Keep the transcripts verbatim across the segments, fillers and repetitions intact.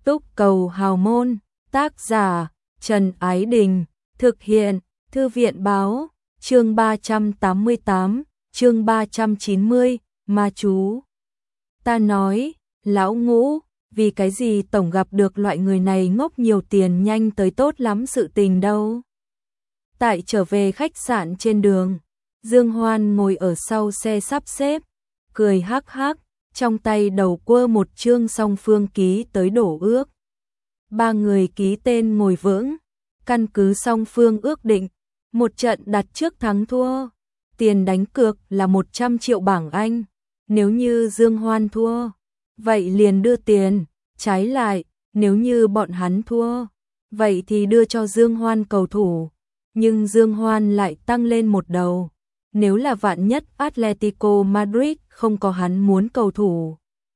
Túc Cầu Hào Môn, tác giả Trần Ái Đình, thực hiện Thư viện Báo, chương ba trăm tám mươi tám, chương ba trăm chín mươi, ma chú. Ta nói, lão Ngũ, vì cái gì tổng gặp được loại người này ngốc nhiều tiền nhanh tới tốt lắm sự tình đâu. Tại trở về khách sạn trên đường, Dương Hoan ngồi ở sau xe sắp xếp, cười hắc hắc, trong tay đầu quơ một chương song phương ký tới đổ ước. Ba người ký tên ngồi vững, căn cứ song phương ước định, một trận đặt trước thắng thua, tiền đánh cược là một trăm triệu bảng Anh, nếu như Dương Hoan thua, vậy liền đưa tiền, trái lại, nếu như bọn hắn thua, vậy thì đưa cho Dương Hoan cầu thủ, nhưng Dương Hoan lại tăng lên một đầu, nếu là vạn nhất Atletico Madrid không có hắn muốn cầu thủ,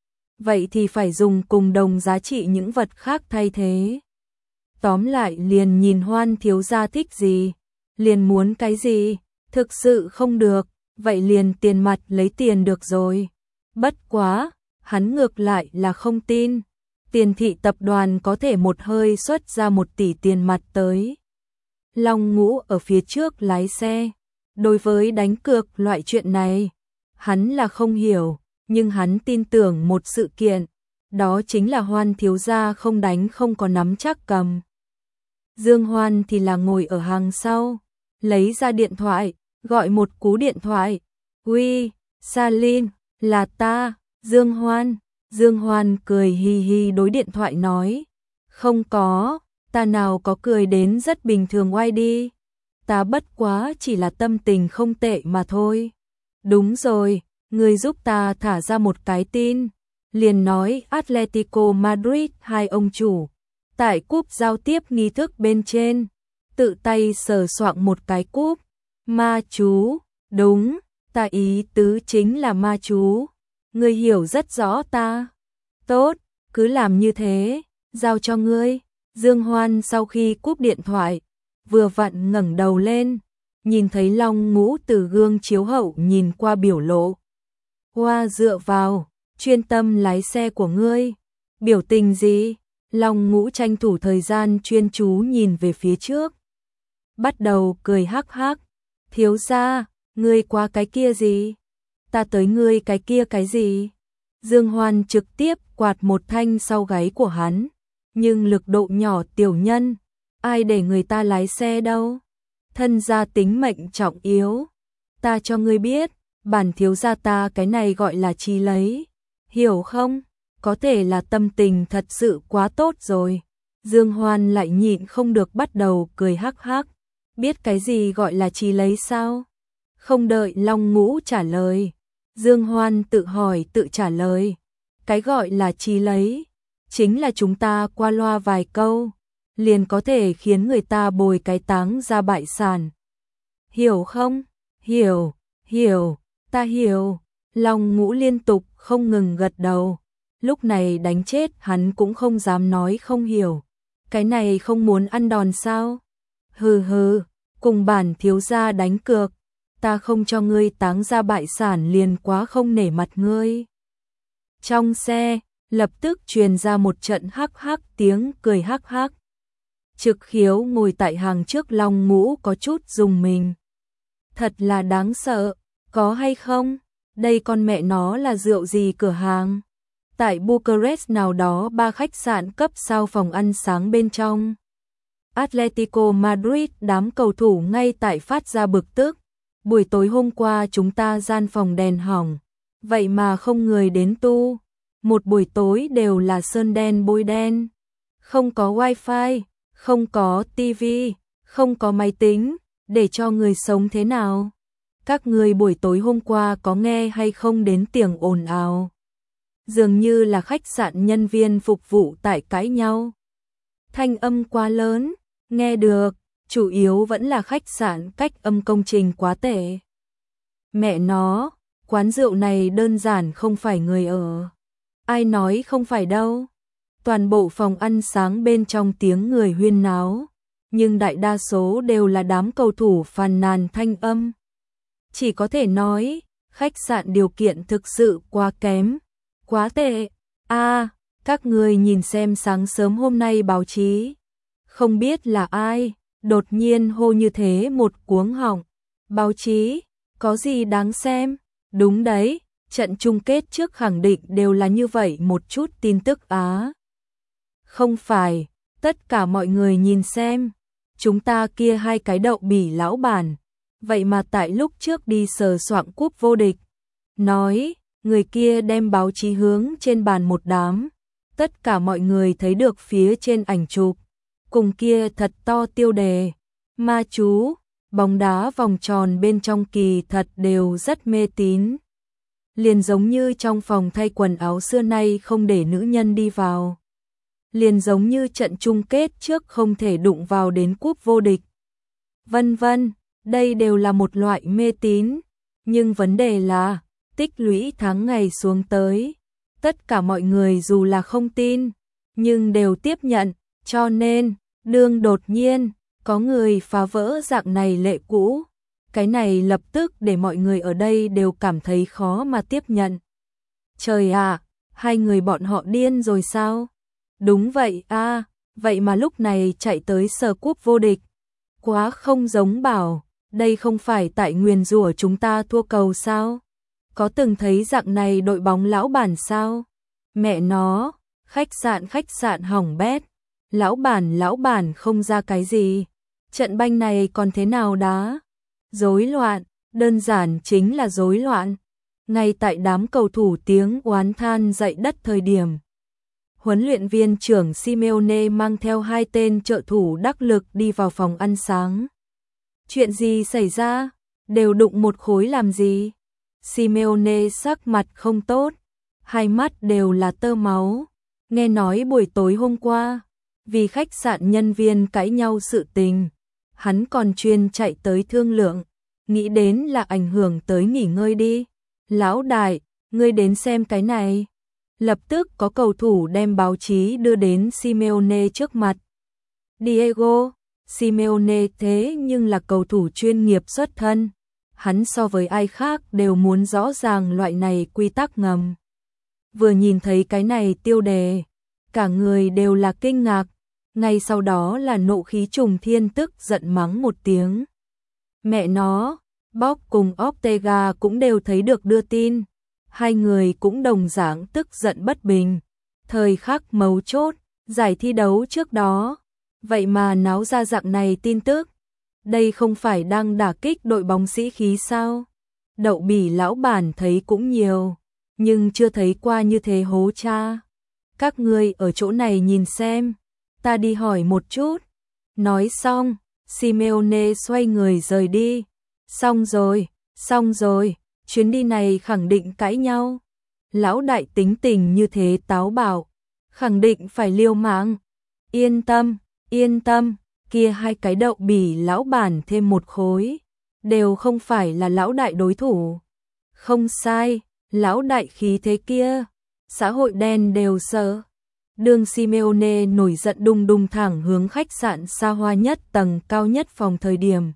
vậy thì phải dùng cùng đồng giá trị những vật khác thay thế. Tóm lại liền nhìn Hoan thiếu gia thích gì, liền muốn cái gì, thực sự không được, vậy liền tiền mặt lấy tiền được rồi. Bất quá, hắn ngược lại là không tin, Tiền thị tập đoàn có thể một hơi xuất ra một tỷ tiền mặt tới. Long Ngũ ở phía trước lái xe, đối với đánh cược loại chuyện này, hắn là không hiểu, nhưng hắn tin tưởng một sự kiện, đó chính là Hoan thiếu gia không đánh không có nắm chắc cầm. Dương Hoan thì là ngồi ở hàng sau, lấy ra điện thoại, gọi một cú điện thoại. Uy, Salin, là ta, Dương Hoan. Dương Hoan cười hi hi đối điện thoại nói. Không có, ta nào có cười đến rất bình thường oai đi. Ta bất quá chỉ là tâm tình không tệ mà thôi. Đúng rồi, người giúp ta thả ra một cái tin. Liền nói Atletico Madrid hai ông chủ. Tại cúp giao tiếp nghi thức bên trên, tự tay sờ soạng một cái cúp. Ma chú, đúng, ta ý tứ chính là ma chú. Ngươi hiểu rất rõ ta. Tốt, cứ làm như thế, giao cho ngươi. Dương Hoan sau khi cúp điện thoại, vừa vặn ngẩng đầu lên, nhìn thấy Long Ngũ từ gương chiếu hậu nhìn qua biểu lộ. Hoa dựa vào, chuyên tâm lái xe của ngươi. Biểu tình gì? Long Ngũ tranh thủ thời gian chuyên chú nhìn về phía trước. Bắt đầu cười hắc hắc. Thiếu gia, ngươi qua cái kia gì? Ta tới ngươi cái kia cái gì? Dương Hoan trực tiếp quạt một thanh sau gáy của hắn. Nhưng lực độ nhỏ tiểu nhân, ai để người ta lái xe đâu? Thân gia tính mệnh trọng yếu. Ta cho ngươi biết, bản thiếu gia ta cái này gọi là chi lấy. Hiểu không? Có thể là tâm tình thật sự quá tốt rồi. Dương Hoan lại nhịn không được bắt đầu cười hắc hắc. Biết cái gì gọi là chi lấy sao? Không đợi Long Ngũ trả lời, Dương Hoan tự hỏi tự trả lời. Cái gọi là chi lấy, chính là chúng ta qua loa vài câu, liền có thể khiến người ta bồi cái táng ra bại sản. Hiểu không? Hiểu, hiểu, ta hiểu. Long Ngũ liên tục không ngừng gật đầu. Lúc này đánh chết hắn cũng không dám nói không hiểu. Cái này không muốn ăn đòn sao? Hừ hừ, cùng bản thiếu gia đánh cược. Ta không cho ngươi táng ra bại sản liền quá không nể mặt ngươi. Trong xe, lập tức truyền ra một trận hắc hắc tiếng cười hắc hắc. Trực Khiếu ngồi tại hàng trước Long Ngũ có chút rùng mình. Thật là đáng sợ, có hay không? Đây con mẹ nó là rượu gì cửa hàng? Tại Bucharest nào đó ba khách sạn cấp sao phòng ăn sáng bên trong. Atletico Madrid đám cầu thủ ngay tại phát ra bực tức. Buổi tối hôm qua chúng ta gian phòng đèn hỏng, vậy mà không người đến tu. Một buổi tối đều là sơn đen bôi đen. Không có wifi, không có tivi, không có máy tính, để cho người sống thế nào? Các người buổi tối hôm qua có nghe hay không đến tiếng ồn ào? Dường như là khách sạn nhân viên phục vụ tại cãi nhau. Thanh âm quá lớn, nghe được, chủ yếu vẫn là khách sạn cách âm công trình quá tệ. Mẹ nó, quán rượu này đơn giản không phải người ở. Ai nói không phải đâu. Toàn bộ phòng ăn sáng bên trong tiếng người huyên náo, nhưng đại đa số đều là đám cầu thủ phàn nàn thanh âm. Chỉ có thể nói, khách sạn điều kiện thực sự quá kém, quá tệ. A, Các người nhìn xem sáng sớm hôm nay báo chí. Không biết là ai, đột nhiên hô như thế một cuống họng. Báo chí, có gì đáng xem? Đúng đấy, trận chung kết trước khẳng định đều là như vậy một chút tin tức á. Không phải, tất cả mọi người nhìn xem. Chúng ta kia hai cái đậu bỉ lão bản. Vậy mà tại lúc trước đi sờ soạng cúp vô địch. Nói, người kia đem báo chí hướng trên bàn một đám. Tất cả mọi người thấy được phía trên ảnh chụp. Cùng kia thật to tiêu đề. Ma chú, bóng đá vòng tròn bên trong kỳ thật đều rất mê tín. Liền giống như trong phòng thay quần áo xưa nay không để nữ nhân đi vào. Liền giống như trận chung kết trước không thể đụng vào đến cúp vô địch. Vân vân, đây đều là một loại mê tín. Nhưng vấn đề là, tích lũy tháng ngày xuống tới. Tất cả mọi người dù là không tin, nhưng đều tiếp nhận, cho nên, đương đột nhiên, có người phá vỡ dạng này lệ cũ. Cái này lập tức để mọi người ở đây đều cảm thấy khó mà tiếp nhận. Trời ạ, hai người bọn họ điên rồi sao? Đúng vậy a, vậy mà lúc này chạy tới sờ cúp vô địch. Quá không giống bảo, đây không phải tại nguyền rủa chúng ta thua cầu sao? Có từng thấy dạng này đội bóng lão bản sao? Mẹ nó, khách sạn khách sạn hỏng bét. Lão bản lão bản không ra cái gì. Trận banh này còn thế nào đá? Rối loạn, đơn giản chính là rối loạn. Ngay tại đám cầu thủ tiếng oán than dậy đất thời điểm. Huấn luyện viên trưởng Simeone mang theo hai tên trợ thủ đắc lực đi vào phòng ăn sáng. Chuyện gì xảy ra? Đều đụng một khối làm gì? Simeone sắc mặt không tốt, hai mắt đều là tơ máu. Nghe nói buổi tối hôm qua, vì khách sạn nhân viên cãi nhau sự tình, hắn còn chuyên chạy tới thương lượng, nghĩ đến là ảnh hưởng tới nghỉ ngơi đi. Lão đại, ngươi đến xem cái này. Lập tức có cầu thủ đem báo chí đưa đến Simeone trước mặt. Diego, Simeone thế nhưng là cầu thủ chuyên nghiệp xuất thân. Hắn so với ai khác đều muốn rõ ràng loại này quy tắc ngầm. Vừa nhìn thấy cái này tiêu đề, cả người đều là kinh ngạc, ngay sau đó là nộ khí trùng thiên, tức giận mắng một tiếng. Mẹ nó, Bob cùng Ortega cũng đều thấy được đưa tin, hai người cũng đồng dạng tức giận bất bình. Thời khắc mấu chốt, giải thi đấu trước đó, vậy mà náo ra dạng này tin tức. Đây không phải đang đả kích đội bóng sĩ khí sao? Đậu bỉ lão bản thấy cũng nhiều, nhưng chưa thấy qua như thế hố cha. Các ngươi ở chỗ này nhìn xem, ta đi hỏi một chút. Nói xong, Simeone xoay người rời đi. Xong rồi, xong rồi, chuyến đi này khẳng định cãi nhau. Lão đại tính tình như thế táo bạo, khẳng định phải liều mạng. Yên tâm, yên tâm, kia hai cái đậu bỉ lão bản thêm một khối, đều không phải là lão đại đối thủ. Không sai, lão đại khí thế kia, xã hội đen đều sợ. Đường Simeone nổi giận đùng đùng thẳng hướng khách sạn xa hoa nhất tầng cao nhất phòng thời điểm.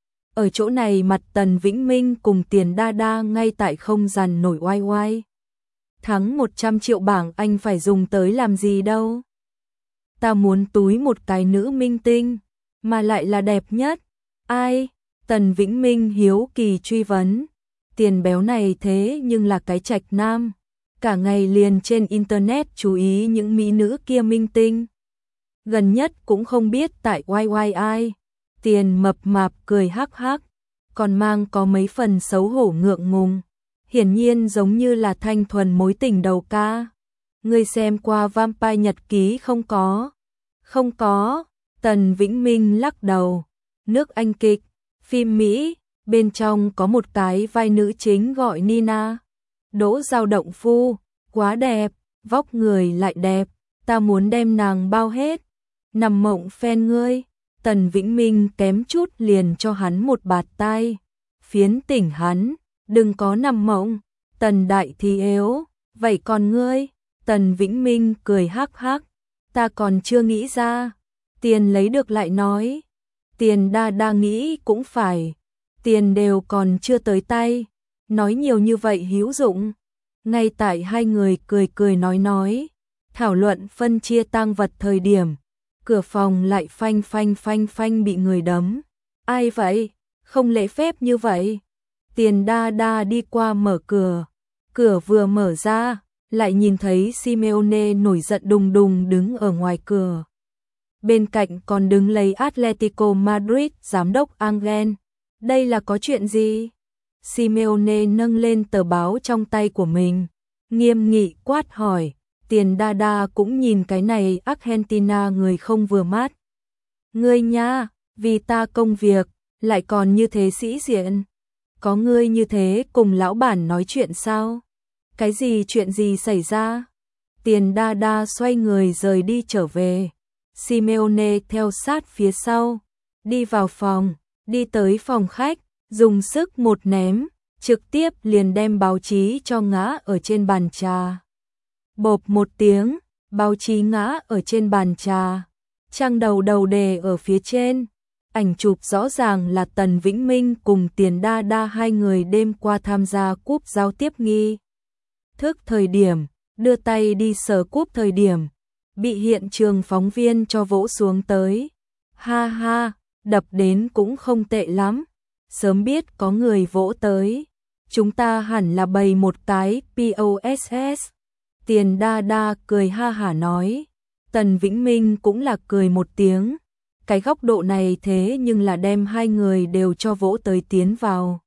Ở chỗ này mặt Tần Vĩnh Minh cùng Tiền Đa Đa ngay tại không gian nổi oai oai. Thắng một trăm triệu bảng Anh phải dùng tới làm gì đâu. Ta muốn túi một cái nữ minh tinh, mà lại là đẹp nhất. Ai? Tần Vĩnh Minh hiếu kỳ truy vấn. Tiền béo này thế nhưng là cái trạch nam. Cả ngày liền trên internet chú ý những mỹ nữ kia minh tinh. Gần nhất cũng không biết tại oai oai ai. Tiền mập mạp cười hắc hắc, còn mang có mấy phần xấu hổ ngượng ngùng. Hiển nhiên giống như là thanh thuần mối tình đầu ca. Ngươi xem qua Vampire Nhật Ký không có? Không có. Tần Vĩnh Minh lắc đầu. Nước Anh kịch, phim Mỹ, bên trong có một cái vai nữ chính gọi Nina. Đỗ Giao Động Phu, quá đẹp, vóc người lại đẹp, ta muốn đem nàng bao hết. Nằm mộng phen ngươi. Tần Vĩnh Minh kém chút liền cho hắn một bạt tai, phiến tỉnh hắn, đừng có nằm mộng. Tần đại thì yếu, vậy còn ngươi? Tần Vĩnh Minh cười hắc hắc, ta còn chưa nghĩ ra. Tiền lấy được lại nói. Tiền Đa Đa nghĩ cũng phải, tiền đều còn chưa tới tay, nói nhiều như vậy hữu dụng. Ngay tại hai người cười cười nói nói, Thảo luận phân chia tang vật thời điểm, cửa phòng lại phanh phanh phanh phanh bị người đấm. Ai vậy? Không lễ phép như vậy. Tiền Đa Đa đi qua mở cửa. Cửa vừa mở ra, lại nhìn thấy Simeone nổi giận đùng đùng đứng ở ngoài cửa. Bên cạnh còn đứng lấy Atletico Madrid giám đốc Angel. Đây là có chuyện gì? Simeone nâng lên tờ báo trong tay của mình, nghiêm nghị quát hỏi. Tiền Đa Đa cũng nhìn cái này Argentina người không vừa mắt. Ngươi nha, vì ta công việc, lại còn như thế sĩ diện. Có ngươi như thế cùng lão bản nói chuyện sao? Cái gì chuyện gì xảy ra? Tiền Đa Đa xoay người rời đi trở về. Simeone theo sát phía sau, đi vào phòng, đi tới phòng khách, dùng sức một ném, trực tiếp liền đem báo chí cho ngã ở trên bàn trà. Bộp một tiếng, báo chí ngã ở trên bàn trà, trang đầu đầu đề ở phía trên. Ảnh chụp rõ ràng là Tần Vĩnh Minh cùng Tiền Đa Đa hai người đêm qua tham gia cúp giao tiếp nghi thức thời điểm, đưa tay đi sờ cúp thời điểm, bị hiện trường phóng viên cho vỗ xuống tới. Ha ha, đập đến cũng không tệ lắm, sớm biết có người vỗ tới, chúng ta hẳn là bày một cái poss. Tiền Đa Đa cười ha hả nói. Tần Vĩnh Minh cũng là cười một tiếng. Cái góc độ này thế nhưng là đem hai người đều cho vỗ tới tiến vào.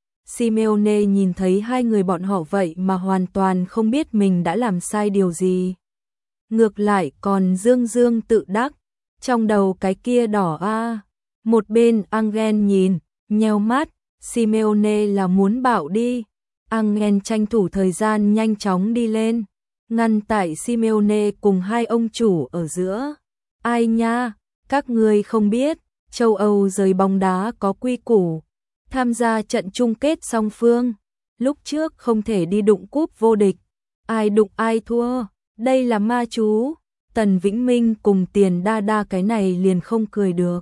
Simeone nhìn thấy hai người bọn họ vậy mà hoàn toàn không biết mình đã làm sai điều gì. Ngược lại còn dương dương tự đắc, trong đầu cái kia đỏ a. Một bên Angel nhìn, nheo mắt, Simeone là muốn bảo đi. Angel tranh thủ thời gian nhanh chóng đi lên, ngăn tại Simeone cùng hai ông chủ ở giữa. Ai nha, các ngươi không biết, châu Âu giới bóng đá có quy củ, tham gia trận chung kết song phương, lúc trước không thể đi đụng cúp vô địch, ai đụng ai thua, đây là ma chú. Tần Vĩnh Minh cùng Tiền Đa Đa cái này liền không cười được.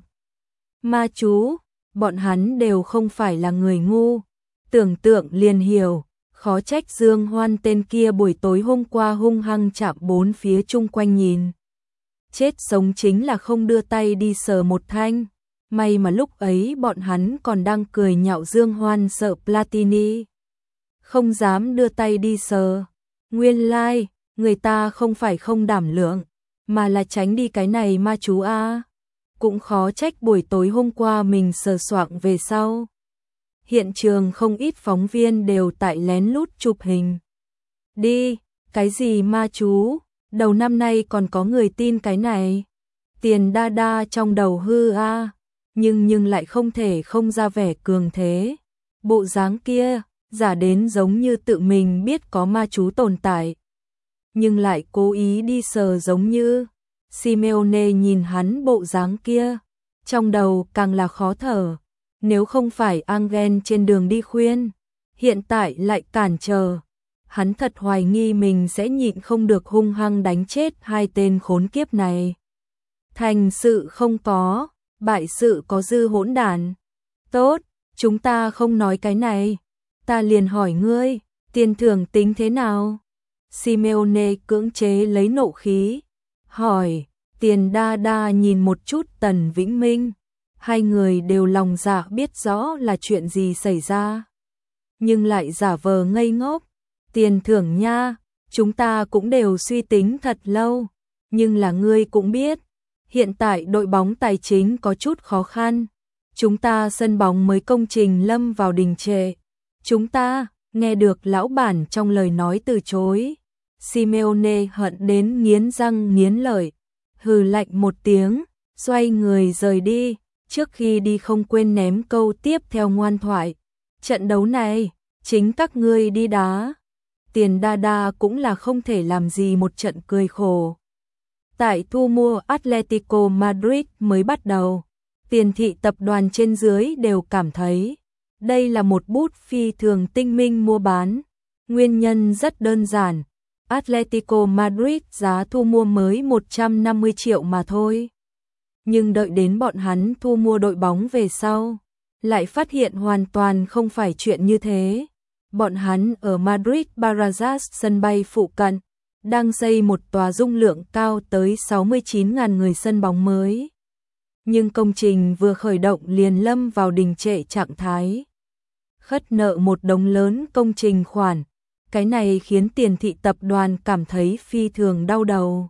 Ma chú, bọn hắn đều không phải là người ngu, tưởng tượng liền hiểu, khó trách Dương Hoan tên kia buổi tối hôm qua hung hăng chạm bốn phía chung quanh nhìn. Chết sống chính là không đưa tay đi sờ một thanh, may mà lúc ấy bọn hắn còn đang cười nhạo Dương Hoan sợ Platini. Không dám đưa tay đi sờ, nguyên lai, like, người ta không phải không đảm lượng, mà là tránh đi cái này ma chú a. Cũng khó trách buổi tối hôm qua mình sờ soạng về sau. Hiện trường không ít phóng viên đều tại lén lút chụp hình. Đi, cái gì ma chú, đầu năm nay còn có người tin cái này. Tiền Đa Đa trong đầu hư a, nhưng nhưng lại không thể không ra vẻ cường thế. Bộ dáng kia, giả đến giống như tự mình biết có ma chú tồn tại, nhưng lại cố ý đi sờ giống như. Simeone nhìn hắn bộ dáng kia, trong đầu càng là khó thở. Nếu không phải Angel trên đường đi khuyên, hiện tại lại cản trở, hắn thật hoài nghi mình sẽ nhịn không được hung hăng đánh chết hai tên khốn kiếp này. Thành sự không có, bại sự có dư hỗn đản. Tốt, chúng ta không nói cái này, ta liền hỏi ngươi, tiền thưởng tính thế nào? Simeone cưỡng chế lấy nộ khí, hỏi. Tiền Đa Đa nhìn một chút Tần Vĩnh Minh, hai người đều lòng dạ biết rõ là chuyện gì xảy ra, nhưng lại giả vờ ngây ngốc. Tiền thưởng nha, chúng ta cũng đều suy tính thật lâu, nhưng là ngươi cũng biết, hiện tại đội bóng tài chính có chút khó khăn, chúng ta sân bóng mới công trình lâm vào đình trệ. Chúng ta, nghe được lão bản trong lời nói từ chối, Simeone hận đến nghiến răng nghiến lợi, hừ lạnh một tiếng, xoay người rời đi, trước khi đi không quên ném câu tiếp theo ngoan thoại. Trận đấu này, chính các ngươi đi đá. Tiền Đa Đa cũng là không thể làm gì một trận cười khổ. Tại thu mua Atletico Madrid mới bắt đầu, tiền thị tập đoàn trên dưới đều cảm thấy đây là một bút phi thường tinh minh mua bán. Nguyên nhân rất đơn giản, Atletico Madrid giá thu mua mới một trăm năm mươi triệu mà thôi. Nhưng đợi đến bọn hắn thu mua đội bóng về sau, lại phát hiện hoàn toàn không phải chuyện như thế. Bọn hắn ở Madrid Barajas sân bay phụ cận, đang xây một tòa dung lượng cao tới sáu mươi chín nghìn người sân bóng mới. Nhưng công trình vừa khởi động liền lâm vào đình trệ trạng thái. Khất nợ một đống lớn công trình khoản. Cái này khiến Tiền Thị tập đoàn cảm thấy phi thường đau đầu.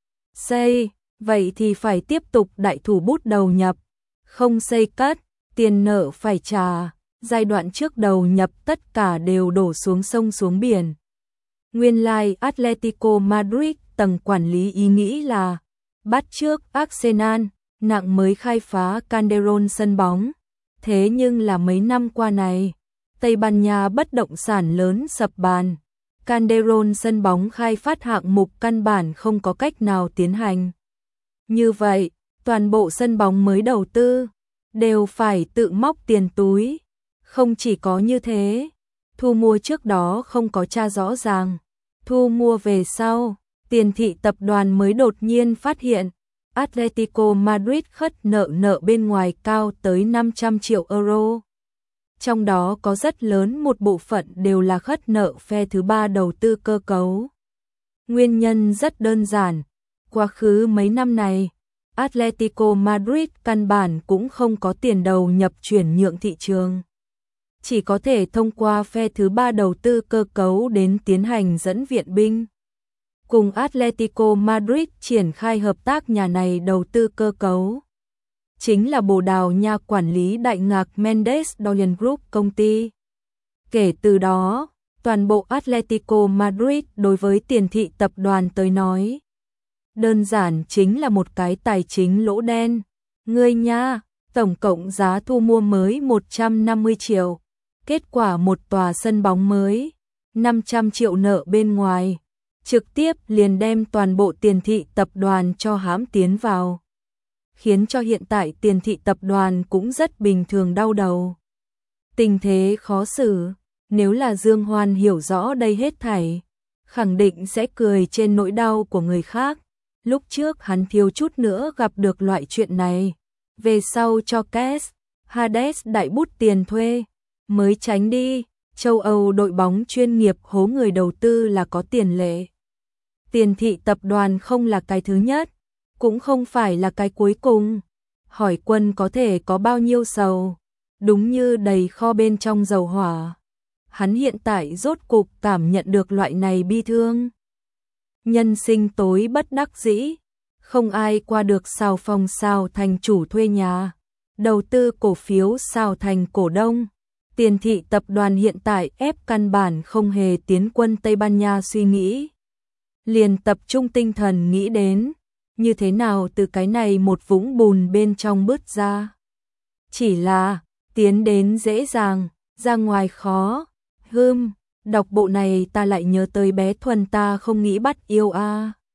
Xây, vậy thì phải tiếp tục đại thủ bút đầu nhập. Không xây cất, tiền nợ phải trả. Giai đoạn trước đầu nhập tất cả đều đổ xuống sông xuống biển. Nguyên lai like Atletico Madrid tầng quản lý ý nghĩ là bắt chước Arsenal, nặng mới khai phá Calderón sân bóng. Thế nhưng là mấy năm qua này, Tây Ban Nha bất động sản lớn sập bàn. Calderón sân bóng khai phát hạng mục căn bản không có cách nào tiến hành. Như vậy, toàn bộ sân bóng mới đầu tư đều phải tự móc tiền túi. Không chỉ có như thế, thu mua trước đó không có tra rõ ràng. Thu mua về sau, Tiền Thị tập đoàn mới đột nhiên phát hiện Atletico Madrid khất nợ nợ bên ngoài cao tới năm trăm triệu euro. Trong đó có rất lớn một bộ phận đều là khất nợ phe thứ ba đầu tư cơ cấu. Nguyên nhân rất đơn giản, quá khứ mấy năm này, Atletico Madrid căn bản cũng không có tiền đầu nhập chuyển nhượng thị trường. Chỉ có thể thông qua phe thứ ba đầu tư cơ cấu đến tiến hành dẫn viện binh. Cùng Atletico Madrid triển khai hợp tác nhà này đầu tư cơ cấu. Chính là Bồ Đào Nha quản lý đại ngạc Mendes Doyen Group công ty. Kể từ đó, toàn bộ Atletico Madrid đối với Tiền Thị tập đoàn tới nói. Đơn giản chính là một cái tài chính lỗ đen. Ngươi nha, tổng cộng giá thu mua mới một trăm năm mươi triệu. Kết quả một tòa sân bóng mới, năm trăm triệu nợ bên ngoài. Trực tiếp liền đem toàn bộ Tiền Thị tập đoàn cho hãm tiến vào. Khiến cho hiện tại Tiền Thị tập đoàn cũng rất bình thường đau đầu. Tình thế khó xử, nếu là Dương Hoan hiểu rõ đây hết thảy, khẳng định sẽ cười trên nỗi đau của người khác. Lúc trước hắn thiếu chút nữa gặp được loại chuyện này, về sau cho Kes, Hades đại bút tiền thuê, mới tránh đi. Châu Âu đội bóng chuyên nghiệp hố người đầu tư là có tiền lệ. Tiền Thị tập đoàn không là cái thứ nhất, cũng không phải là cái cuối cùng. Hỏi Quân có thể có bao nhiêu sầu, đúng như đầy kho bên trong dầu hỏa. Hắn hiện tại rốt cục cảm nhận được loại này bi thương. Nhân sinh tối bất đắc dĩ, không ai qua được Sào Phong Sào thành chủ thuê nhà, đầu tư cổ phiếu Sào thành cổ đông. Tiền Thị tập đoàn hiện tại ép căn bản không hề tiến quân Tây Ban Nha suy nghĩ. Liền tập trung tinh thần nghĩ đến, như thế nào từ cái này một vũng bùn bên trong bứt ra. Chỉ là, tiến đến dễ dàng, ra ngoài khó. Hưm, đọc bộ này ta lại nhớ tới bé Thuần ta không nghĩ bắt yêu a. À.